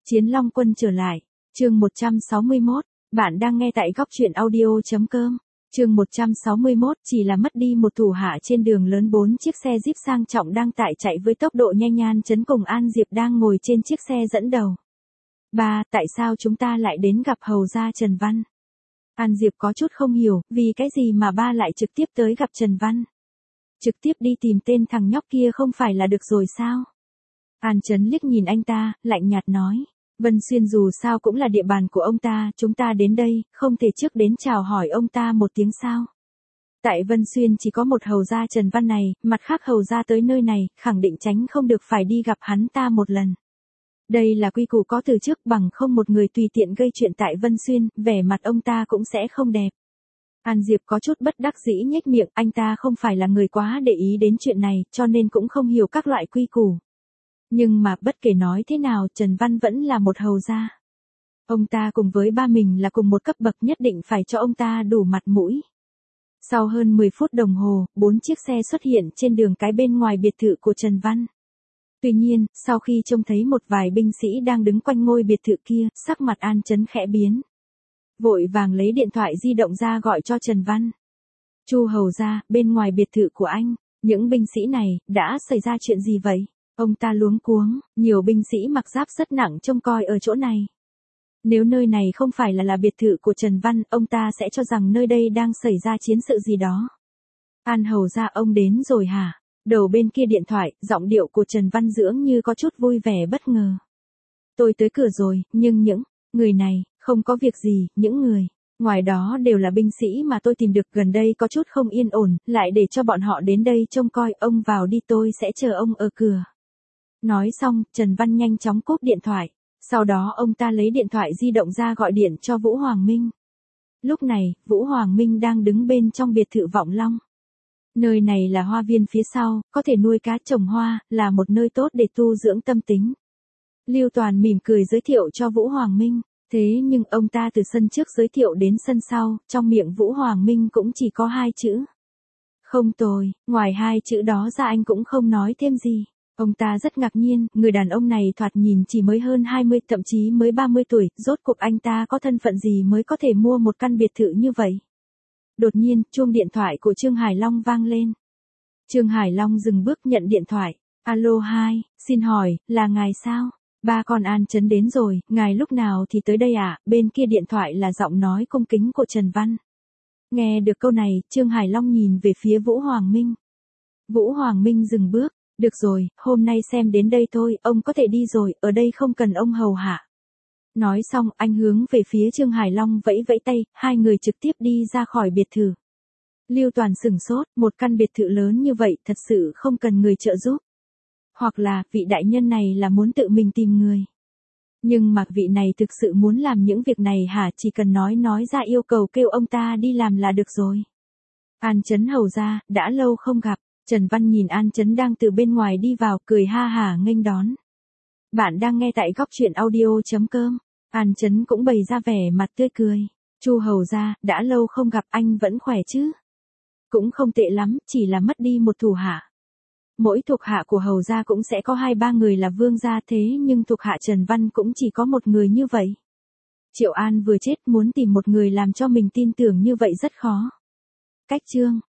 Chiến Long Quân trở lại. Chương 161. Bạn đang nghe tại góc truyện audio.com. Chương 161, chỉ là mất đi một thủ hạ trên đường lớn, 4 chiếc xe Jeep sang trọng đang chạy với tốc độ nhanh. An Chấn cùng An Diệp đang ngồi trên chiếc xe dẫn đầu. Ba, tại sao chúng ta lại đến gặp hầu gia Trần Văn? An Diệp có chút không hiểu, vì cái gì mà ba lại trực tiếp tới gặp Trần Văn? Trực tiếp đi tìm tên thằng nhóc kia không phải là được rồi sao? An Chấn liếc nhìn anh ta, lạnh nhạt nói. Vân Xuyên dù sao cũng là địa bàn của ông ta, chúng ta đến đây, không thể trước đến chào hỏi ông ta một tiếng sao? Tại Vân Xuyên chỉ có một hầu gia Trần Văn này, mặt khác hầu gia tới nơi này, khẳng định tránh không được phải đi gặp hắn ta một lần. Đây là quy củ có từ trước, bằng không một người tùy tiện gây chuyện tại Vân Xuyên, vẻ mặt ông ta cũng sẽ không đẹp. An Diệp có chút bất đắc dĩ nhếch miệng, anh ta không phải là người quá để ý đến chuyện này, cho nên cũng không hiểu các loại quy củ. Nhưng mà bất kể nói thế nào, Trần Văn vẫn là một hầu gia. Ông ta cùng với ba mình là cùng một cấp bậc, nhất định phải cho ông ta đủ mặt mũi. Sau hơn 10 phút đồng hồ, 4 chiếc xe xuất hiện trên đường cái bên ngoài biệt thự của Trần Văn. Tuy nhiên, sau khi trông thấy một vài binh sĩ đang đứng quanh ngôi biệt thự kia, sắc mặt An Chấn khẽ biến. Vội vàng lấy điện thoại di động ra gọi cho Trần Văn. Chu hầu gia, bên ngoài biệt thự của anh, những binh sĩ này, đã xảy ra chuyện gì vậy? Ông ta luống cuống, nhiều binh sĩ mặc giáp rất nặng trông coi ở chỗ này. Nếu nơi này không phải là biệt thự của Trần Văn, ông ta sẽ cho rằng nơi đây đang xảy ra chiến sự gì đó. An hầu gia, ông đến rồi hả? Đầu bên kia điện thoại, giọng điệu của Trần Văn dường như có chút vui vẻ bất ngờ. Tôi tới cửa rồi, nhưng những người này, không có việc gì, những người ngoài đó đều là binh sĩ mà tôi tìm được, gần đây có chút không yên ổn, lại để cho bọn họ đến đây trông coi, ông vào đi, tôi sẽ chờ ông ở cửa. Nói xong, Trần Văn nhanh chóng cúp điện thoại. Sau đó ông ta lấy điện thoại di động ra gọi điện cho Vũ Hoàng Minh. Lúc này, Vũ Hoàng Minh đang đứng bên trong biệt thự Vọng Long. Nơi này là hoa viên phía sau, có thể nuôi cá trồng hoa, là một nơi tốt để tu dưỡng tâm tính. Lưu Toàn mỉm cười giới thiệu cho Vũ Hoàng Minh. Thế nhưng ông ta từ sân trước giới thiệu đến sân sau, trong miệng Vũ Hoàng Minh cũng chỉ có 2 chữ. Không tồi, ngoài 2 chữ đó ra anh cũng không nói thêm gì. Ông ta rất ngạc nhiên, người đàn ông này thoạt nhìn chỉ mới hơn 20, thậm chí mới 30 tuổi, rốt cuộc anh ta có thân phận gì mới có thể mua một căn biệt thự như vậy. Đột nhiên, chuông điện thoại của Trương Hải Long vang lên. Trương Hải Long dừng bước nhận điện thoại. Alo 2, xin hỏi, là ngài sao? Ba con An Chấn đến rồi, ngài lúc nào thì tới đây ạ? Bên kia điện thoại là giọng nói cung kính của Trần Văn. Nghe được câu này, Trương Hải Long nhìn về phía Vũ Hoàng Minh. Vũ Hoàng Minh dừng bước. Được rồi, hôm nay xem đến đây thôi, ông có thể đi rồi, ở đây không cần ông hầu hạ. Nói xong, anh hướng về phía Trương Hải Long vẫy vẫy tay, hai người trực tiếp đi ra khỏi biệt thự. Lưu Toàn sửng sốt, một căn biệt thự lớn như vậy thật sự không cần người trợ giúp. Hoặc là, vị đại nhân này là muốn tự mình tìm người. Nhưng mà vị này thực sự muốn làm những việc này hả? Chỉ cần nói ra yêu cầu kêu ông ta đi làm là được rồi. An Chấn hầu gia, đã lâu không gặp. Trần Văn nhìn An Chấn đang từ bên ngoài đi vào, cười ha hả nghênh đón. Bạn đang nghe tại góc truyện audio.com. An Chấn cũng bày ra vẻ mặt tươi cười. Chu hầu gia, đã lâu không gặp, anh vẫn khỏe chứ? Cũng không tệ lắm, chỉ là mất đi một thủ hạ. Mỗi thuộc hạ của hầu gia cũng sẽ có 2-3 người là vương gia, thế nhưng thuộc hạ Trần Văn cũng chỉ có một người như vậy. Triệu An vừa chết, muốn tìm một người làm cho mình tin tưởng như vậy rất khó. Cách chương